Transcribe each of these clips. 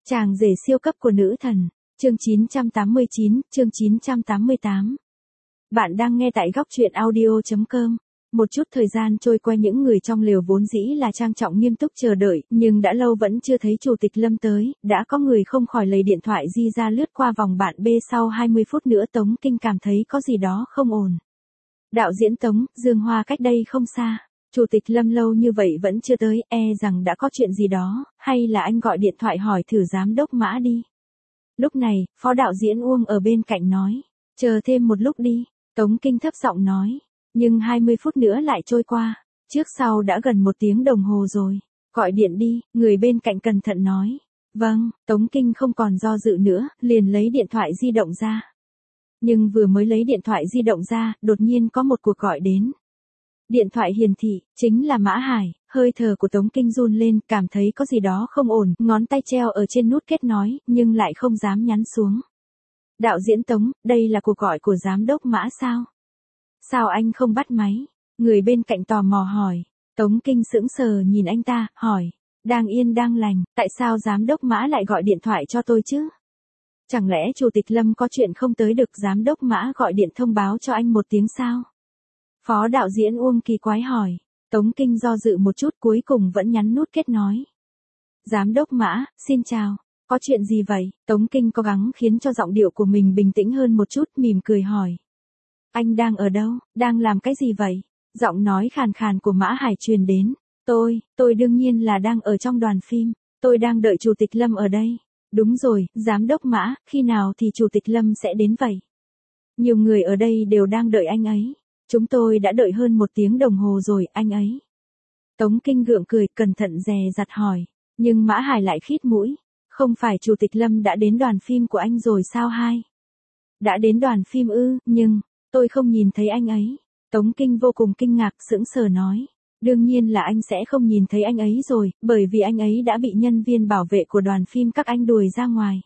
Chàng rể siêu cấp của nữ thần. Chương 989, chương 988. Bạn đang nghe tại góc truyện audio.com. Một chút thời gian trôi qua, những người trong lều vốn dĩ là trang trọng nghiêm túc chờ đợi, nhưng đã lâu vẫn chưa thấy Chủ tịch Lâm tới, đã có người không khỏi lấy điện thoại di ra lướt qua vòng bạn B. Sau 20 phút nữa Tống Kinh cảm thấy có gì đó không ổn. Đạo diễn Tống, Dương Hoa cách đây không xa. Chủ tịch Lâm lâu như vậy vẫn chưa tới, rằng đã có chuyện gì đó, hay là anh gọi điện thoại hỏi thử giám đốc Mã đi. Lúc này, phó đạo diễn Uông ở bên cạnh nói, chờ thêm một lúc đi. Tống Kinh thấp giọng nói, nhưng 20 phút nữa lại trôi qua, trước sau đã gần 1 tiếng đồng hồ rồi. Gọi điện đi, người bên cạnh cẩn thận nói. Vâng, Tống Kinh không còn do dự nữa, liền lấy điện thoại di động ra. Nhưng vừa mới lấy điện thoại di động ra, đột nhiên có một cuộc gọi đến. Điện thoại hiển thị, chính là Mã Hải. Hơi thở của Tống Kinh run lên, cảm thấy có gì đó không ổn, ngón tay treo ở trên nút kết nối, nhưng lại không dám nhắn xuống. Đạo diễn Tống, đây là cuộc gọi của giám đốc Mã sao? Sao anh không bắt máy? Người bên cạnh tò mò hỏi. Tống Kinh sững sờ nhìn anh ta, hỏi. Đang yên đang lành, tại sao giám đốc Mã lại gọi điện thoại cho tôi chứ? Chẳng lẽ Chủ tịch Lâm có chuyện không tới được giám đốc Mã gọi điện thông báo cho anh 1 tiếng sao? Phó đạo diễn Uông kỳ quái hỏi. Tống Kinh do dự một chút, cuối cùng vẫn nhắn nút kết nối. Giám đốc Mã, xin chào. Có chuyện gì vậy? Tống Kinh cố gắng khiến cho giọng điệu của mình bình tĩnh hơn một chút, mỉm cười hỏi. Anh đang ở đâu? Đang làm cái gì vậy? Giọng nói khàn khàn của Mã Hải truyền đến. Tôi đương nhiên là đang ở trong đoàn phim. Tôi đang đợi Chủ tịch Lâm ở đây. Đúng rồi, giám đốc Mã, khi nào thì Chủ tịch Lâm sẽ đến vậy? Nhiều người ở đây đều đang đợi anh ấy. Chúng tôi đã đợi hơn 1 tiếng đồng hồ rồi, anh ấy. Tống Kinh gượng cười, cẩn thận dè dặt hỏi. Nhưng Mã Hải lại khít mũi. Không phải Chủ tịch Lâm đã đến đoàn phim của anh rồi sao hai? Đã đến đoàn phim ư, nhưng, tôi không nhìn thấy anh ấy. Tống Kinh vô cùng kinh ngạc, sững sờ nói. Đương nhiên là anh sẽ không nhìn thấy anh ấy rồi, bởi vì anh ấy đã bị nhân viên bảo vệ của đoàn phim các anh đuổi ra ngoài.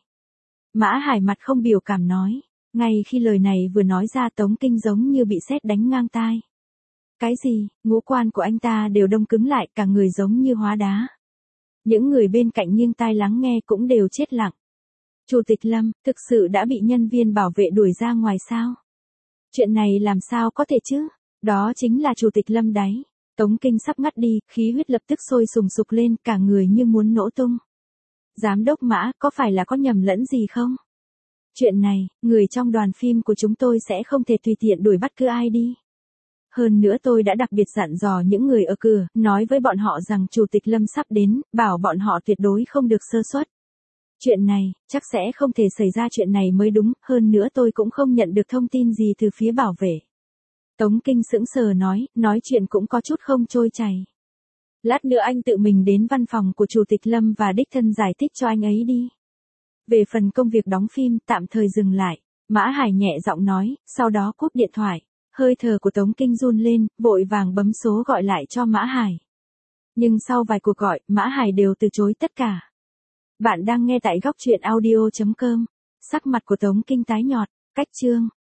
Mã Hải mặt không biểu cảm nói. Ngay khi lời này vừa nói ra, Tống Kinh giống như bị sét đánh ngang tai. Cái gì? Ngũ quan của anh ta đều đông cứng lại, cả người giống như hóa đá. Những người bên cạnh nghiêng tai lắng nghe cũng đều chết lặng. Chủ tịch Lâm, thực sự đã bị nhân viên bảo vệ đuổi ra ngoài sao? Chuyện này làm sao có thể chứ? Đó chính là Chủ tịch Lâm đấy. Tống Kinh sắp ngất đi, khí huyết lập tức sôi sùng sục lên, cả người như muốn nổ tung. Giám đốc Mã, có phải là có nhầm lẫn gì không? Chuyện này, người trong đoàn phim của chúng tôi sẽ không thể tùy tiện đuổi bắt cứ ai đi. Hơn nữa tôi đã đặc biệt dặn dò những người ở cửa, nói với bọn họ rằng Chủ tịch Lâm sắp đến, bảo bọn họ tuyệt đối không được sơ suất. Chuyện này, chắc sẽ không thể xảy ra chuyện này mới đúng, hơn nữa tôi cũng không nhận được thông tin gì từ phía bảo vệ. Tống Kinh sững sờ nói chuyện cũng có chút không trôi chảy. Lát nữa anh tự mình đến văn phòng của Chủ tịch Lâm và đích thân giải thích cho anh ấy đi. Về phần công việc đóng phim, tạm thời dừng lại. Mã Hải nhẹ giọng nói, sau đó cúp điện thoại. Hơi thở của Tống Kinh run lên, vội vàng bấm số gọi lại cho Mã Hải. Nhưng sau vài cuộc gọi, Mã Hải đều từ chối tất cả. Bạn đang nghe tại góc truyện audio.com. Sắc mặt của Tống Kinh tái nhợt, cách chương.